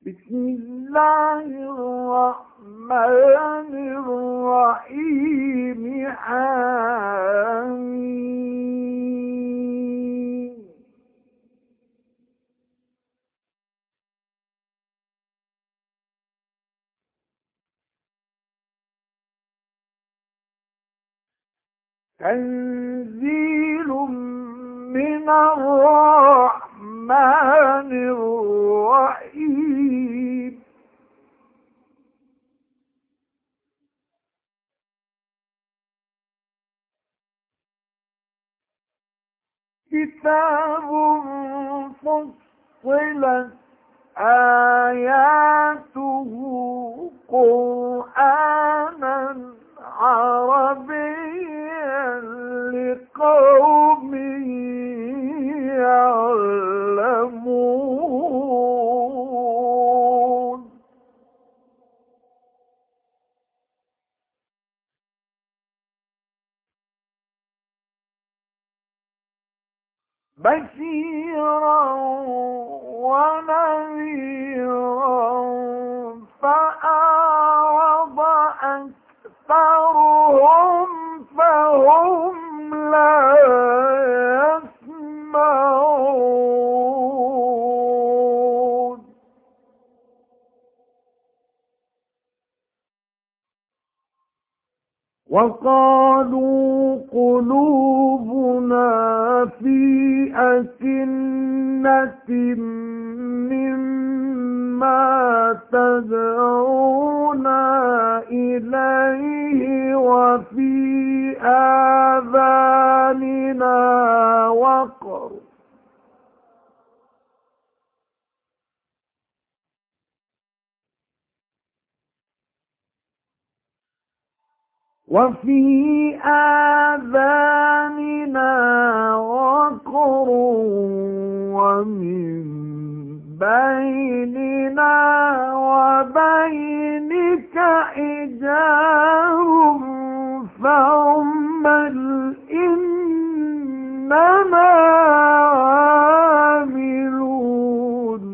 بسم الله الرحمن الرحيم حميم تنزيل من الرحمن الرحيم كتاب فصلت آياته قرآنا عربيا لقوم يعلمون بشيرا ونذيرا فأعرض أكثرهم فهم لا يسمعون وقالوا قلوبنا في أكنة مما تدعونا إليه وفي آذاننا وقر ومن بيننا وبينك حجاب فاعمل إننا عاملون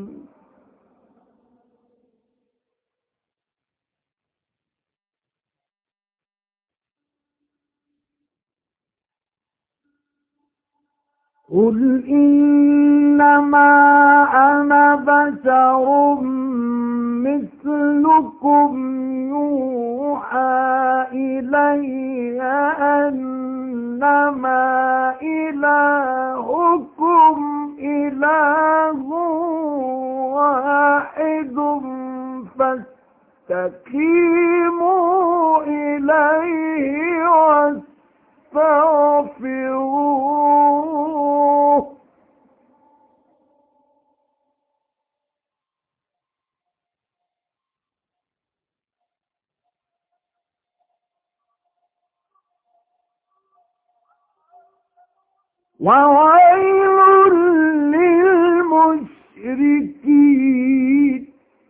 قل إنما أنا بشر مثلكم يوحى إلي أنما إلهكم إله واحد فاستقيموا إليه واستغفروه وويل للمشركين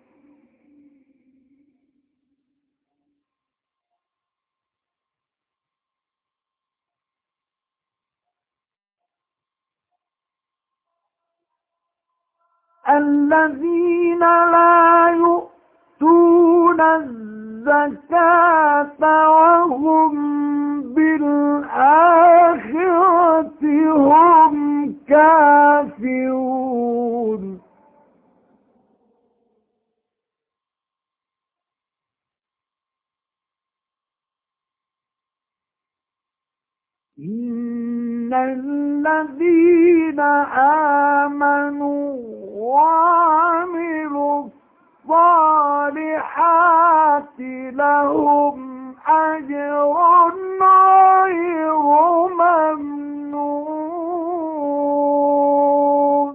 الذين لا يؤتون الزكاة وهم بالآخرة هم كافرون إن الذين آمنوا وعملوا الصالحات لهم أجر غير ممنون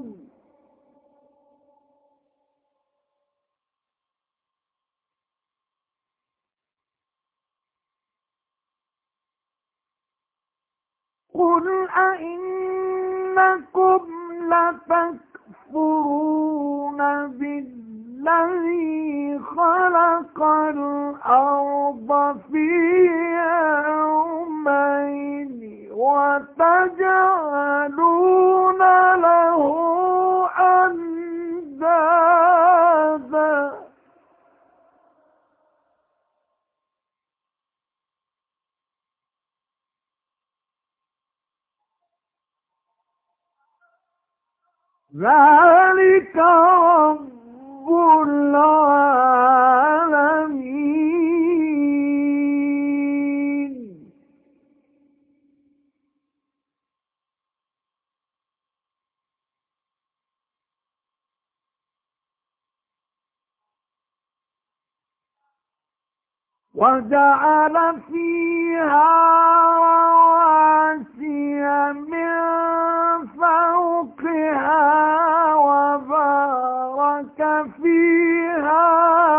قل أئنكم لتكفرون بالذي خلق الأرض في يومين وتجعلون له أندادا ذلك رب العالمين. وجعل فيها رواسي من فوقها وبارك فيها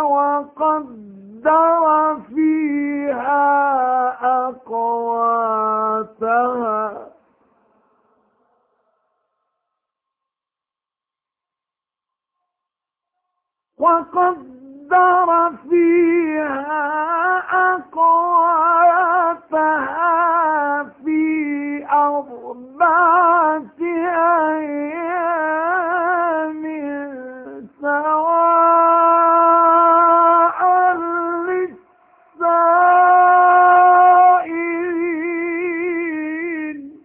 وقدر فيها أقواتها في أربعة أيام سواء للسائلين.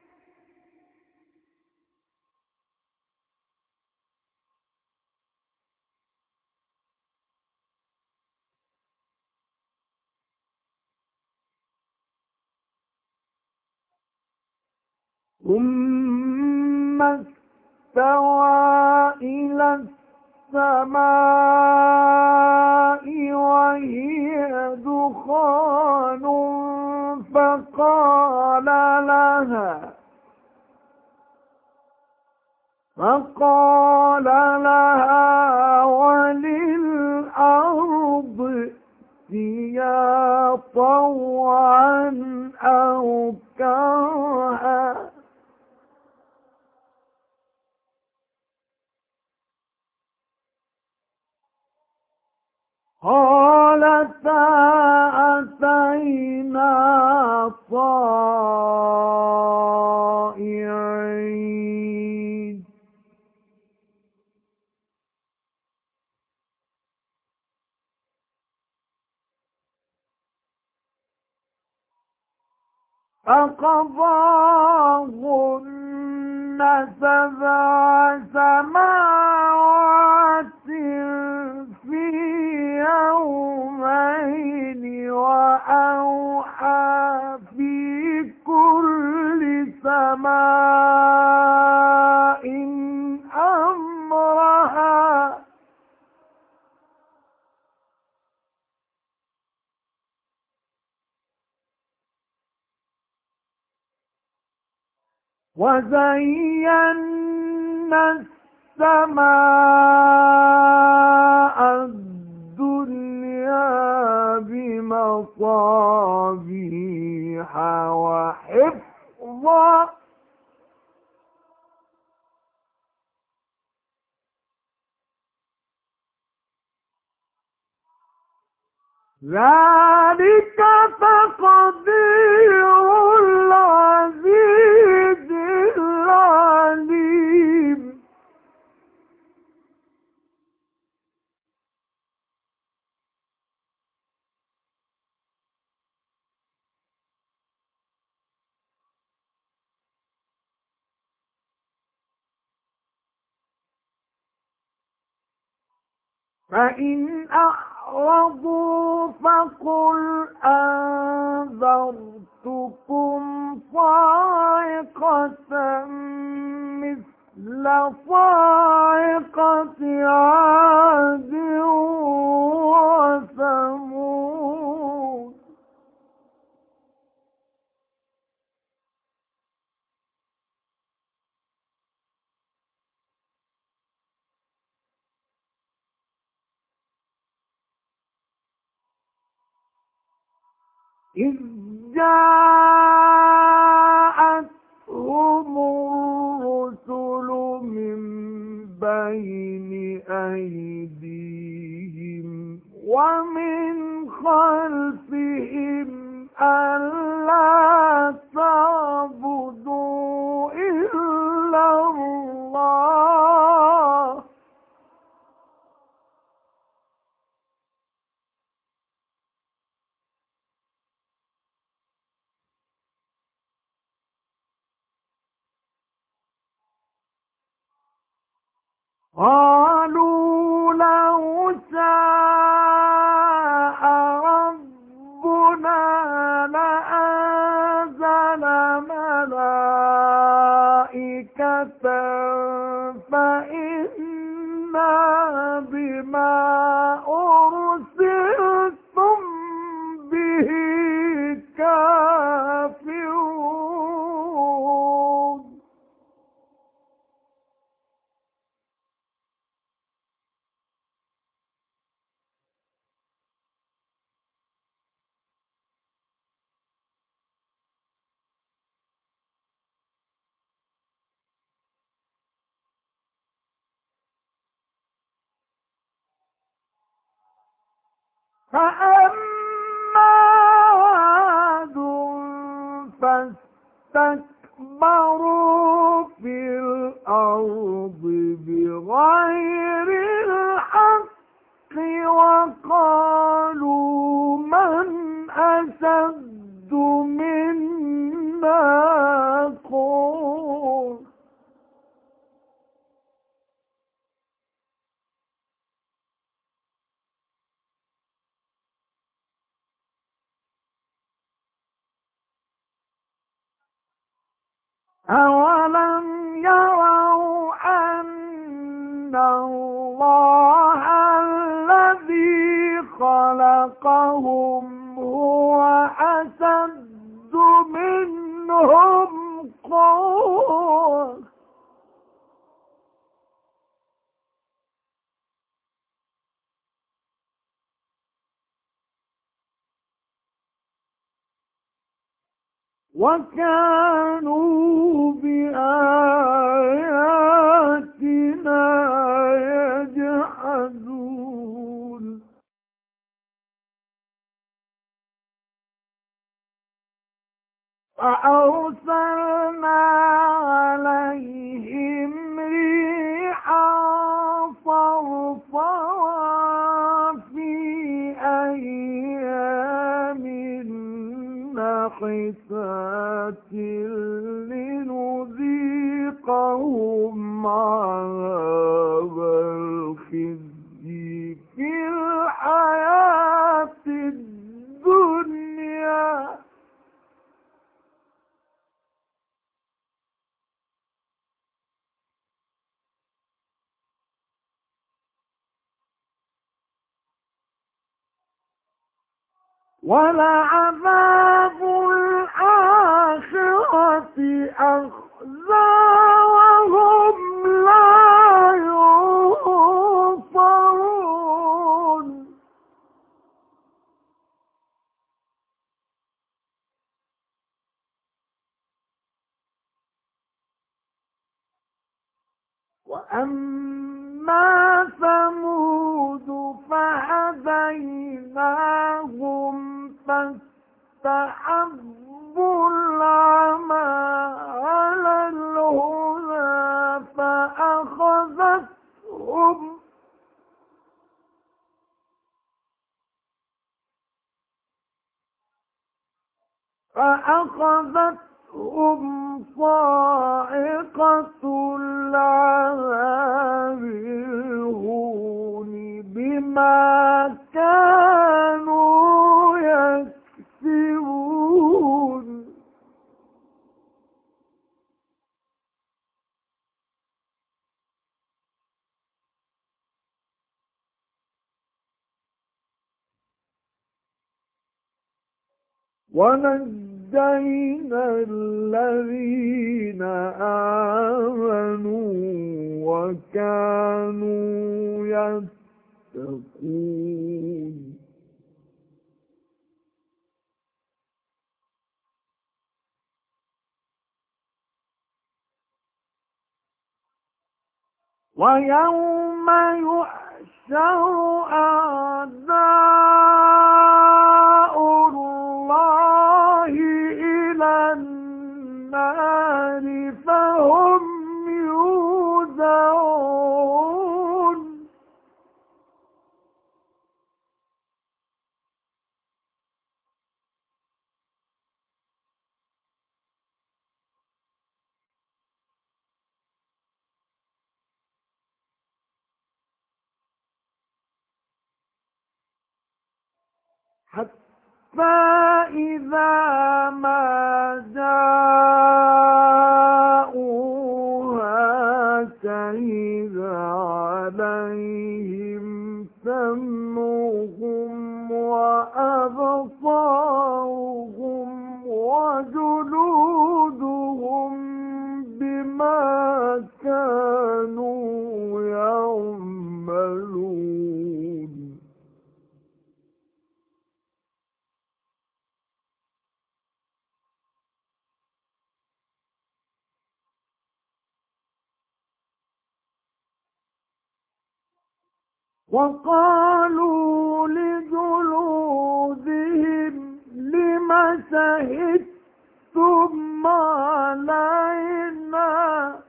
ثم استوى إلى السماء وهي دخان فقال لها وللأرض ائتيا طوعا أو كرها قالتا أتينا طائعين. فقضاهن سبع سماوات في يومين وأوحى في كل سماء أمرها وزينا السماء الدنيا بمصابيح وحفظا ذلك تقدير العزيز العليم. فإن أعرضوا فقل أنذرتكم صاعقة مثل صاعقة عاد وثمود. إذ جاءتهم الرسل من بين أيديهم ومن خلفهم ألا تعبدوا إلا الله قالوا لو شاء ربنا لأنزل ملائكة فإنا بما أرسلتم به كافرون فأما عاد فاستكبروا في الأرض بغير الحق وقالوا من أشد منا قوة أولم يروا أن الله الذي خلقهم هو أشد منهم قوة وكانوا بآياتنا يجحدون فأرسلنا عليهم ريحا صرصرا في أيام نحسات لنذيقهم عذاب الخزي في الحياة الدنيا ولعذاب الآخرة أخزى وهم لا ينصرون وأما ثمود فهديناهم فاستحبوا العمى على الهدى فأخذتهم صاعقة العذاب الهون بما كانوا يكسبون ونجينا الذين آمنوا وكانوا يتقون ويوم يحشر أعداء الله إلى النار فهم يوزعون حتى إذا ما جاءوها شهد عليهم سمعهم وأبصارهم وجلودهم بما كانوا يعملون. وقالوا لجلودهم لم شهدتم علينا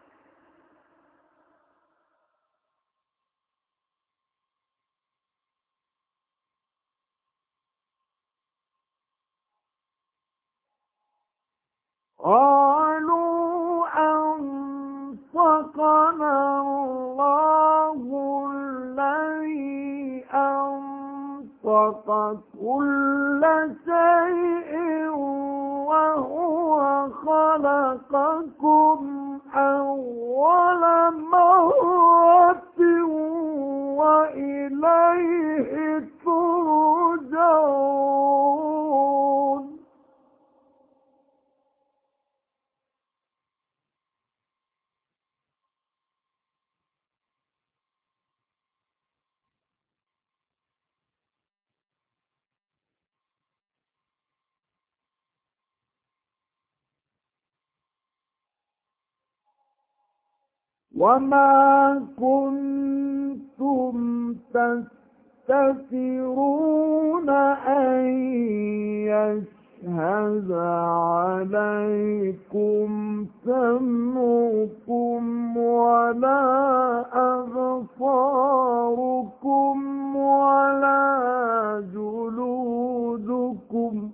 قالوا أنطقنا الله الذي أنطق كل شيء وهو خلقكم أول مرة وإليه ترجعون. وما كنتم تستترون أن يشهد عليكم سمعكم ولا أبصاركم ولا جلودكم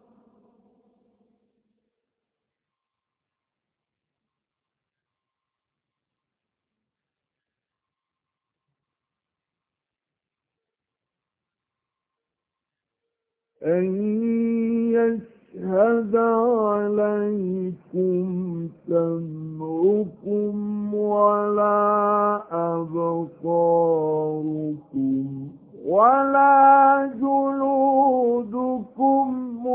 أن يشهد عليكم سمعكم ولا أبصاركم ولا جلودكم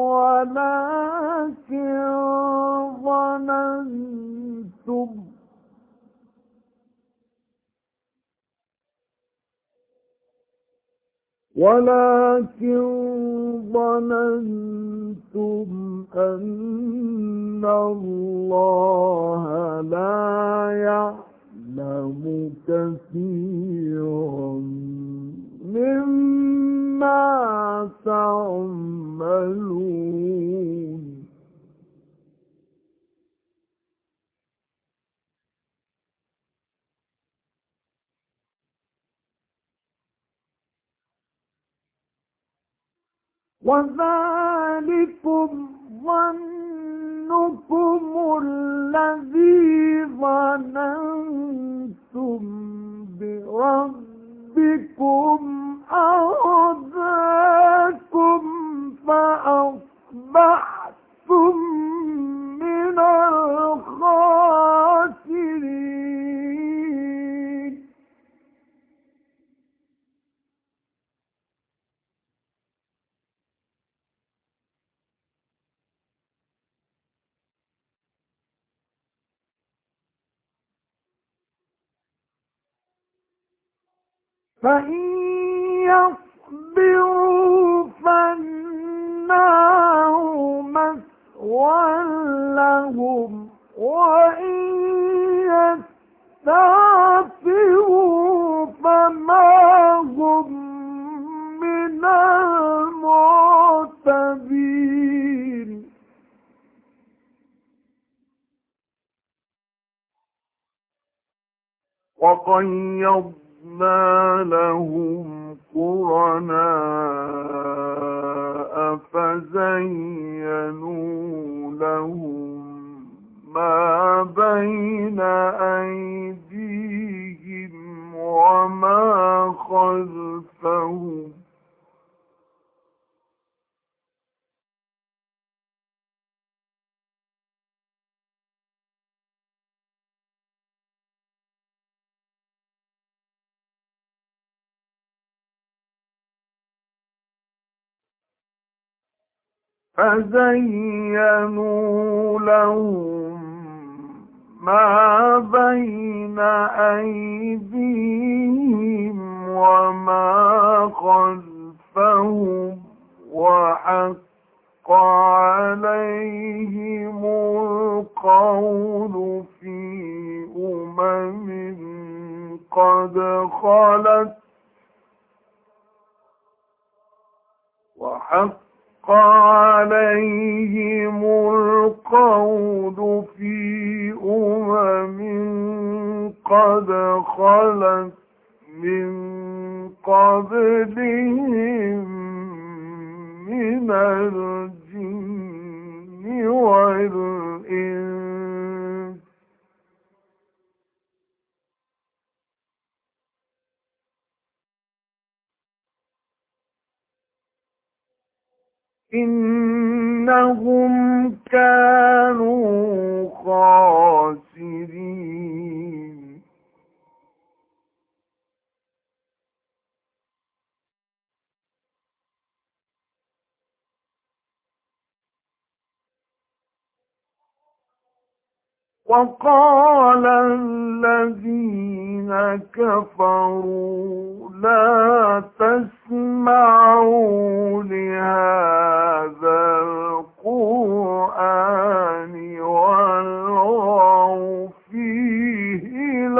ولكن ظننتم أن الله لا يعلم كثيرا مما تعملون. وذلكم ظنكم الذي ظننتم بربكم أرداكم فأصبحتم من الخاسرين. فإن يصبروا فالنار مثوى لهم وإن يستعفروا فما هم من المعتبين. وقيضنا لهم قرناء فزينوا لهم ما بين أيديهم وما خلفهم فزينوا لهم ما بين أيديهم وما خلفهم وحق عليهم القول في قد خلت وحق عليهم القول في قد خلت من قبلهم من الجن والإنس إنهم كانوا خاسرين وقال الذين كفروا لا تسمعوا لهذا القرآن والغوا فيه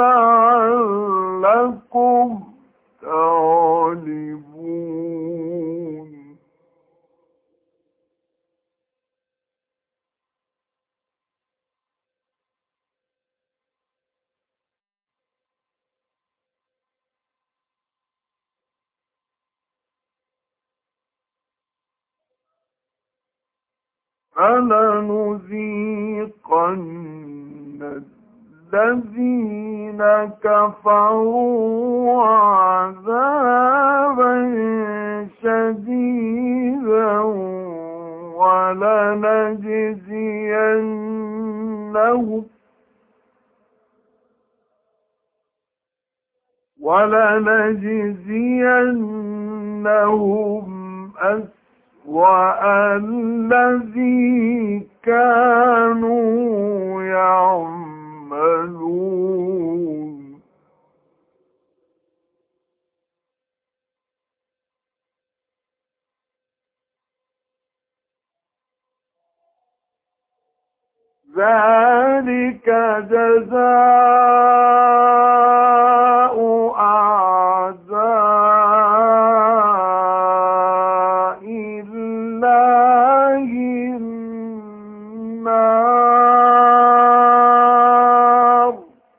لعلكم تغلبون فلنذيقن الذين كفروا عذابا شديدا ولنجزينهم أسوأ الذي كانوا يعملون ذلك جزاء أعداء الله النار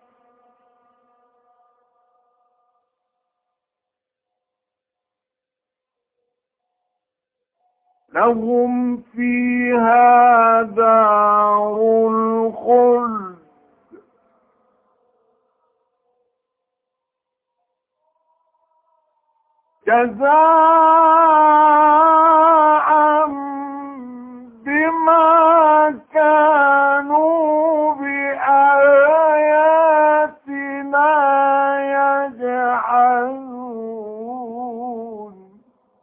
لهم فيها دار الخلد جزاء بما كانوا بآياتنا يجحدون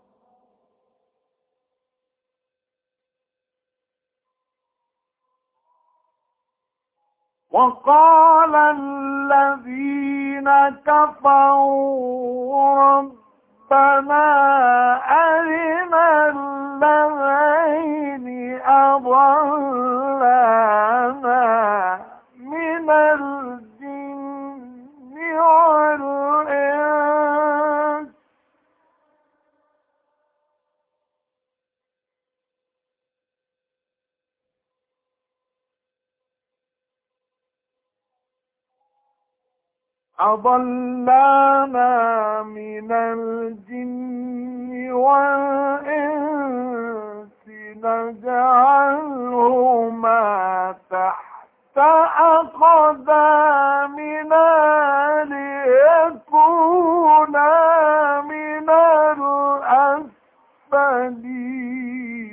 وقال الذين كفروا ربنا أرنا الذين أضلانا من الجن والإنس نجعلهما تحت أقدامنا ليكونا من الأسفلين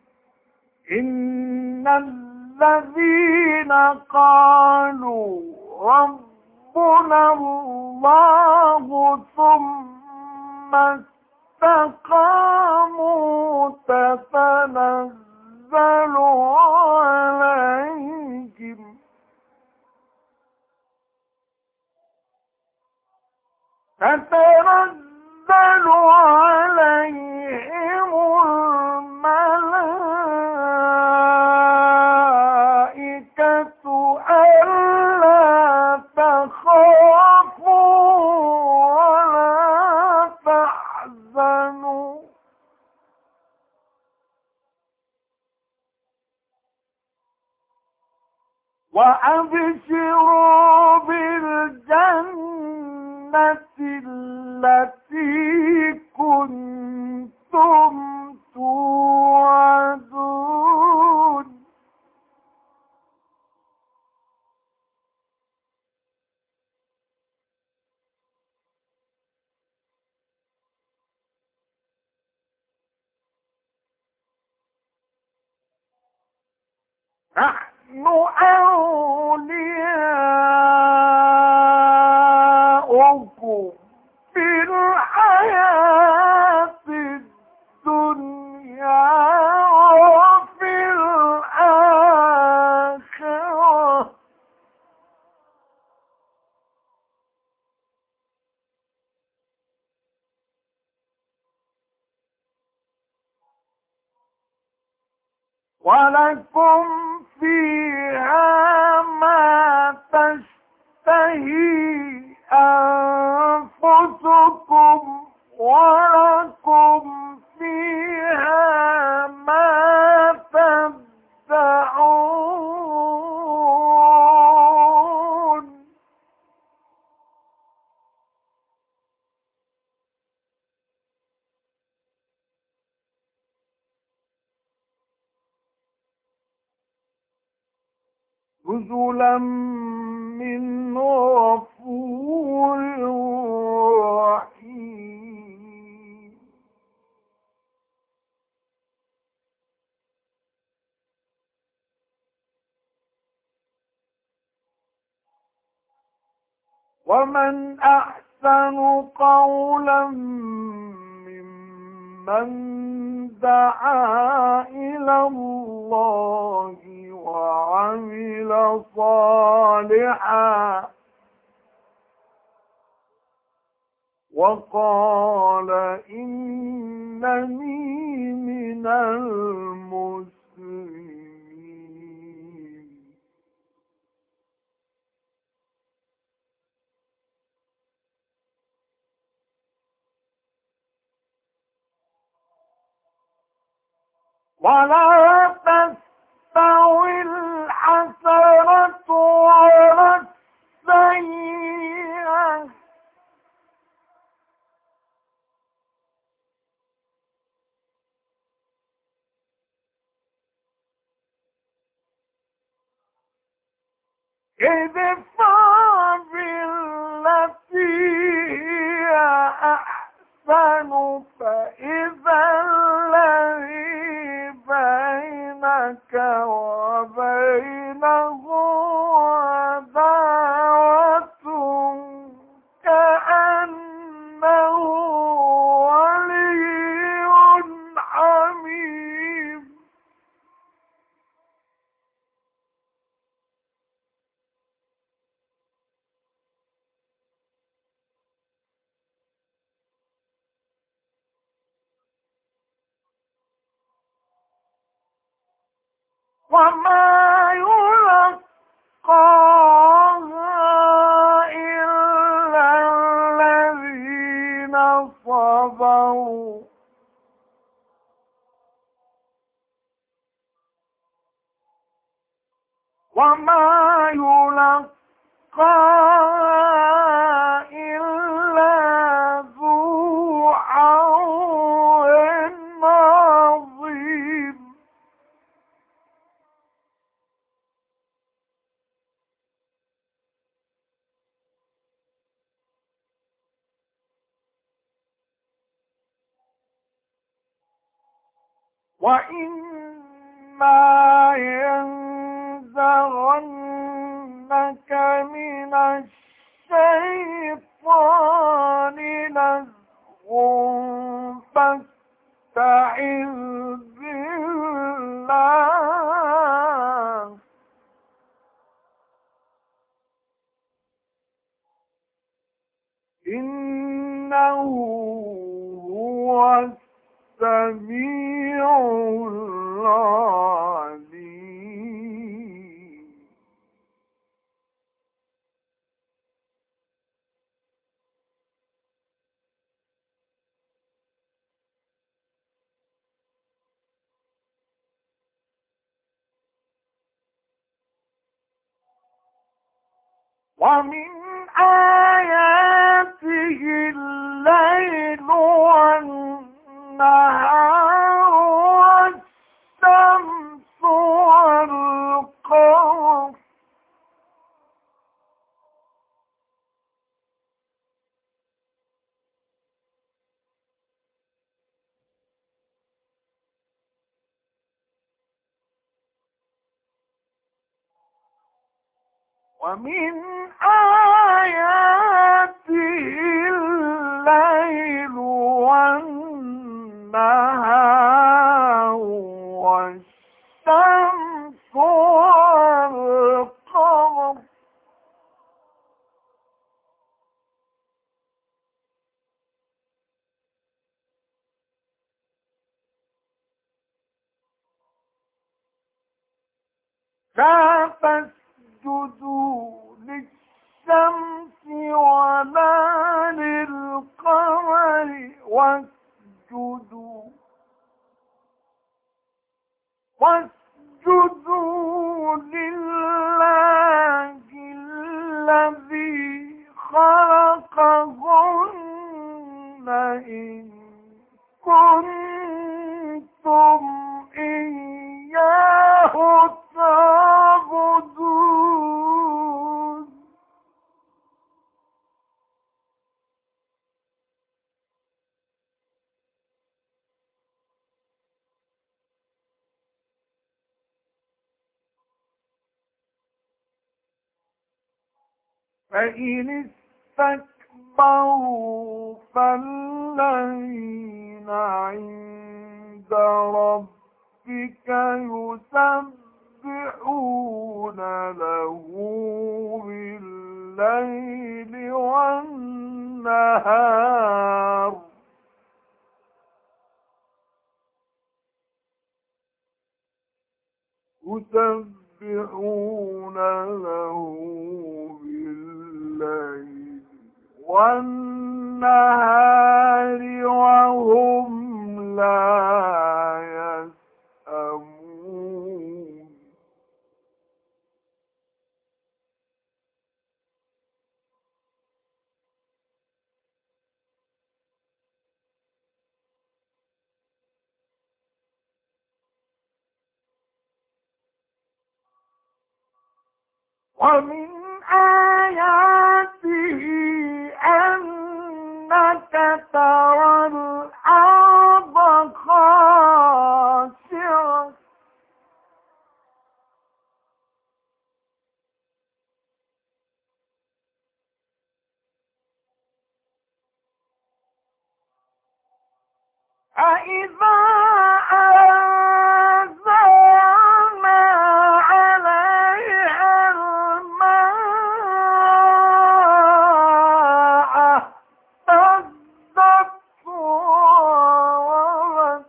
إن الذين قالوا ربنا الله ثم استقاموا تتنزل عليهم تتنزل عليهم الملائكة ألا تخافوا ولا تحزنوا وأبشروا بالجنة التي كنتم توعدون نحن أولياؤكم في الحياة الدنيا وفي الآخرة ولكم فيها ما تشتهي أنفسكم ولكم فيها ما تدعون نزلا من غفور رحيم ومن أحسن قولا ممن دعا إلى الله وعمل صالحا وقال إنني من المسلمين ولا تستوي الحسنة ولا السيئة ادفع بالتي هي أحسن فإذا الذي بينك وبينه عداوة كأنه ولي حميم وما يلقاها إلا الذين صبروا وما يلقاها إلا ذو حظ عظيم وإما ينزغنك من الشيطان نزغ فاستعذ بالله الله إنه هو السميع العليم ومن آياته الليل والنهار والشمس والقمر ومن آياته الليل والنهار والشمس والقمر لا تسجدوا للشمس ولا للقمر واسجدوا لله الذي خلقهن إن كنتم إياه تعبدون فإن استكبروا فالذين عند ربك يسبحون له بالليل والنهار يسبحون له بالليل والنهار وهم لا يسأمون ومن آياته أنك ترى الأرض خاشعة فإذا أنزلنا عليها الماء اهتزت وربت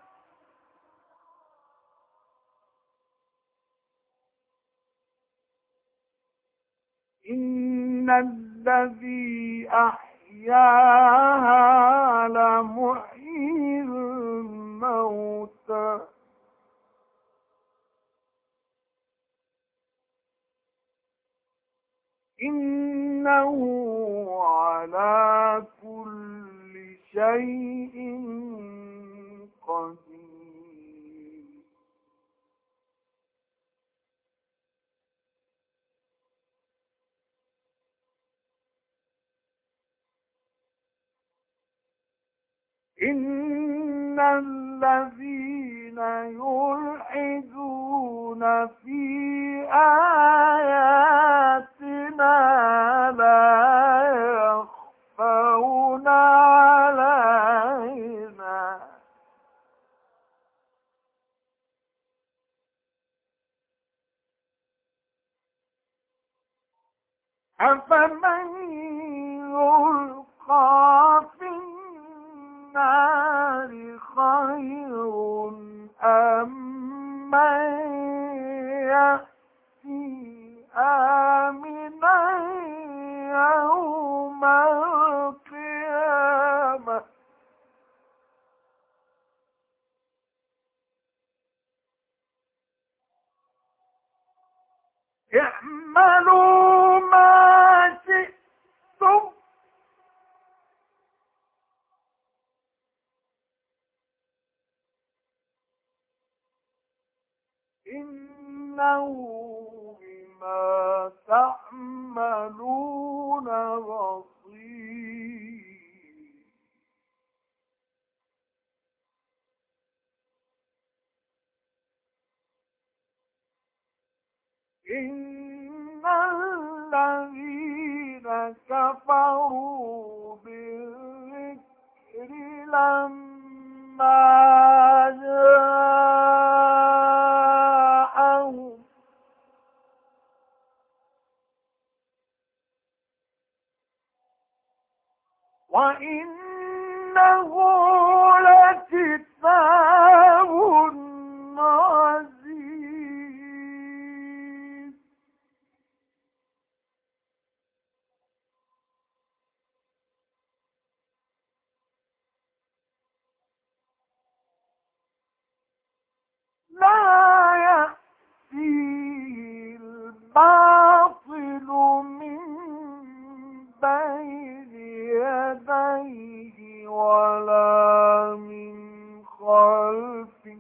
إن الذي أحياها لمحيي الموتى إنه على كل شيء قدير إن الذين يلحدون في آياتنا لا يخفون علينا أفمن يلقى في النار خير أم من يأتي آمنا يوم القيامة اعملوا ما شئتم إنه بما تعملون بصير إن الذين كفروا بالذكر لما جاءهم وإنه لكتاب عزيز لا يأتيه الباطل من بين يديه ولا من خلفه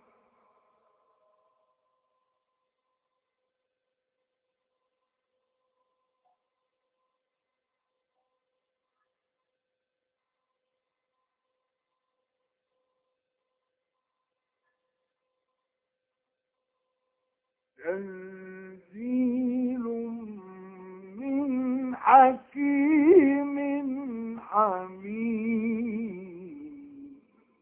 تنزيل من حكيم حميد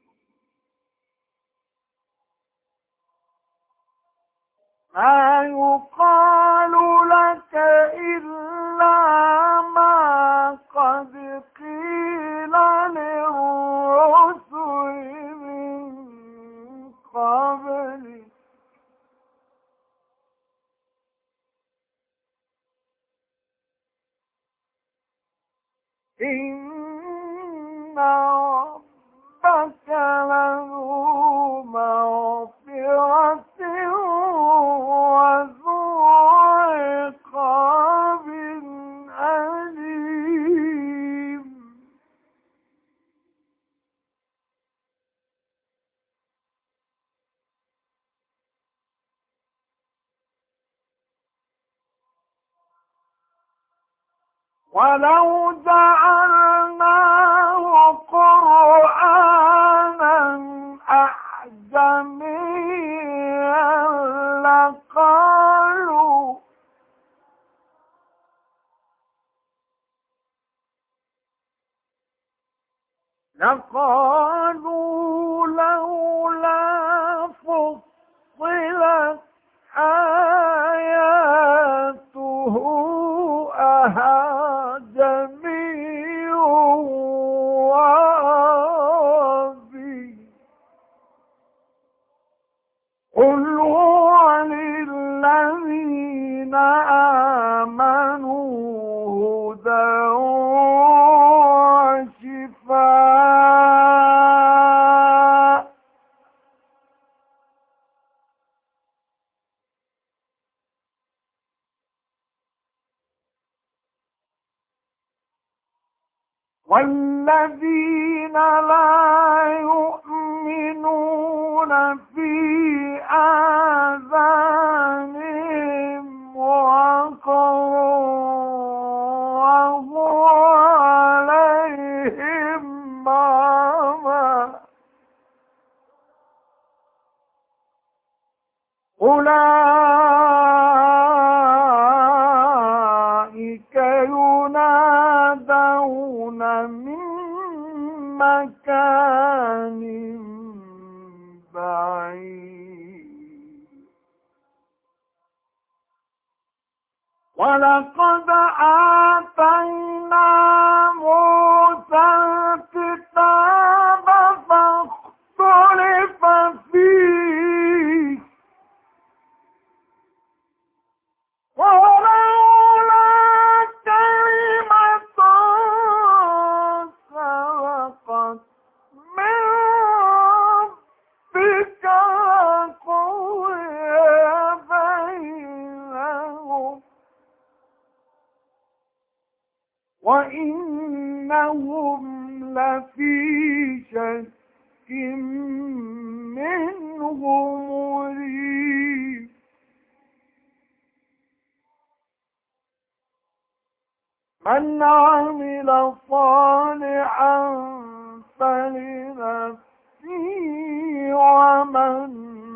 ما يقال لك إلا ما قد قيل للرسل من قبلك إن ربك لذو مغفرة وذو عقاب أليم ولو جعلناه قرآنا أعجميا لقالوا لولا فصلت آياته أعجمي وعربي قل هو للذين آمنوا هدى وشفاء والذين لا يؤمنون في آذانهم وقر وهو عليهم عمى أولئك ينادون من مكان بعيد ولقد آتينا موسى الكتاب فاختلف فيه ولولا كلمة سبقت من ربك لقضي بينهم وإنهم لفي شك منه مريب من عمل صالحا فلنفسه ومن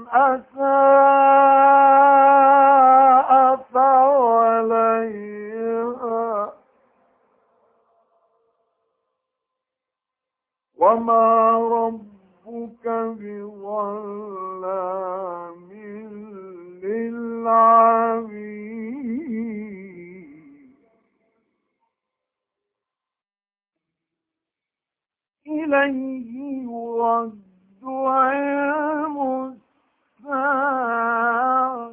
أساء فعليها وما ربك بظلام للعبيد إليه يرد علم الساعة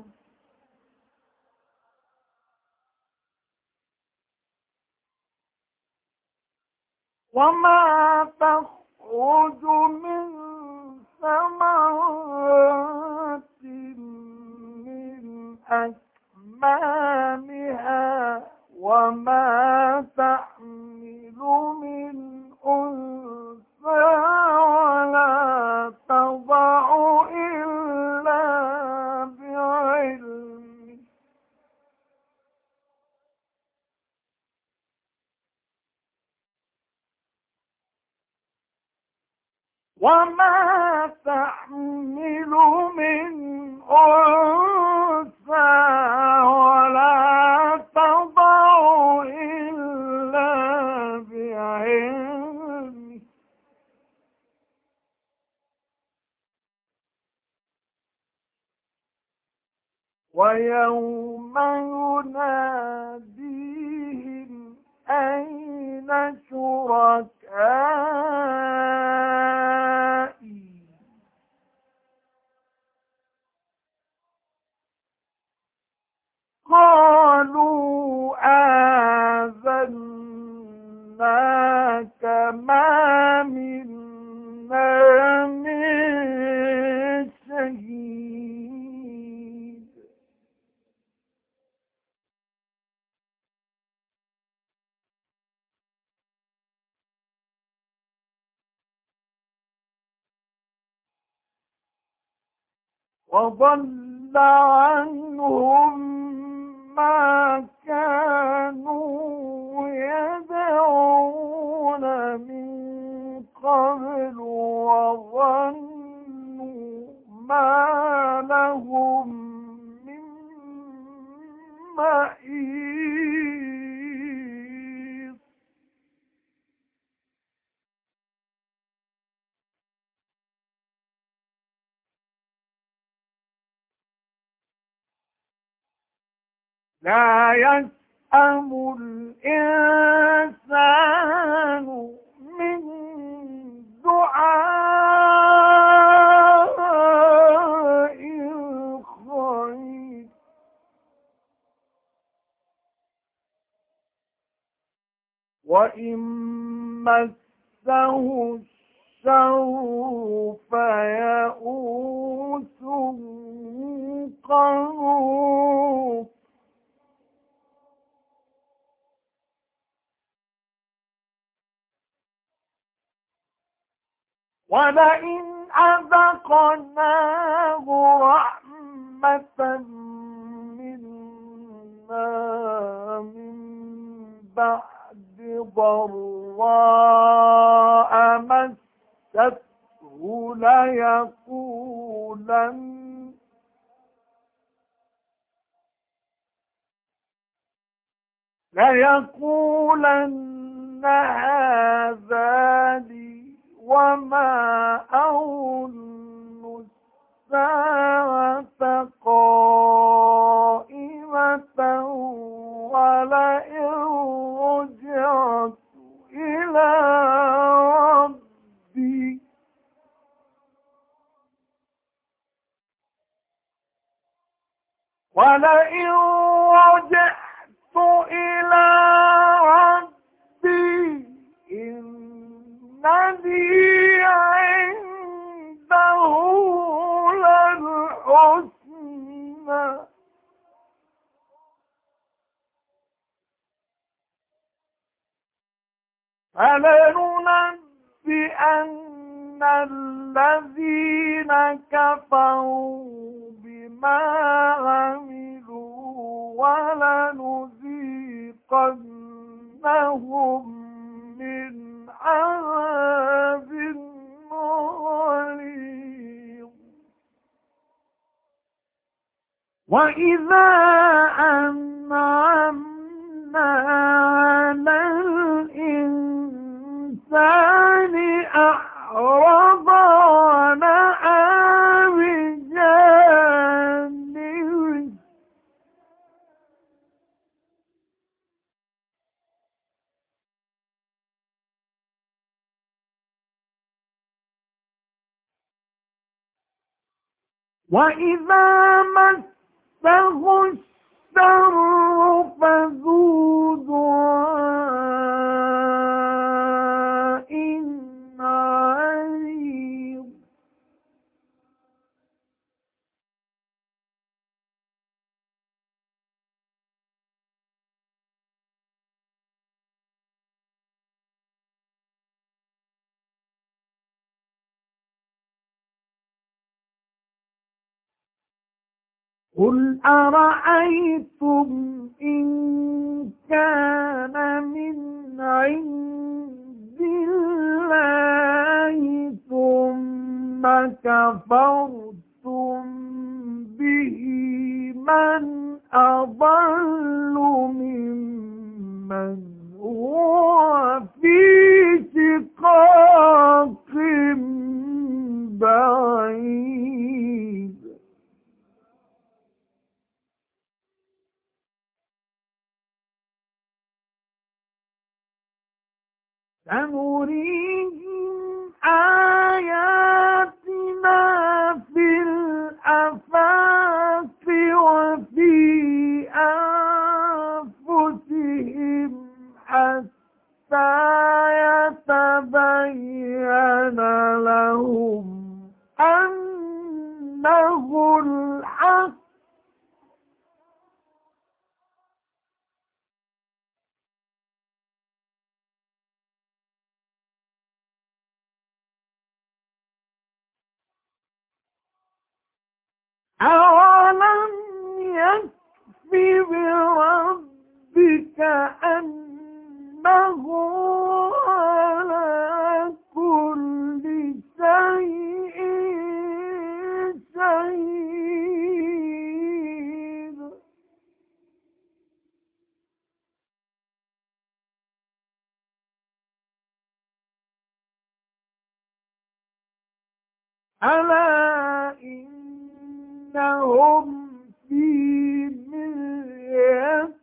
وما تخرج من ثمرات من أكمامها وما تحمل من أنثى ولا تضع إلا بعلمه وما تحمل من أنثى ولا تضع إلا بعلمه ويوم يناديهم أين شركائي قالوا آذناك ما منا من شهيد وضل عنهم ما كانوا يدعون من قبل وظنوا ما لهم من محيص لا يسأم الإنسان من دعاء الخير وإن مسه الشر فيئوس قنوط ولئن أذقناه رحمة منا من بعد ضراء مسته ليقولن هذا لي وما أظن الساعة قائمة ولئن رجعت إلى ربي إن لي عنده للحسنى فلننبئن الذين كفروا بما عملوا ولنذيقنهم من عذاب غليظ. وإذا أنعمنا على الإنسان أعرض ونأى بجانبه وإذا مسه الشر فذو دعاء عريض. قل أرأيتم إن كان من عند الله ثم كفرتم به من أضل ممن هو في شقاق بعيد. سنريهم آياتنا في الآفاق وفي أنفسهم حتى يتبين لهم أنه الحق. أولم يكف بربك أنه على كل شيء شهيد. ألا إنهم في مرية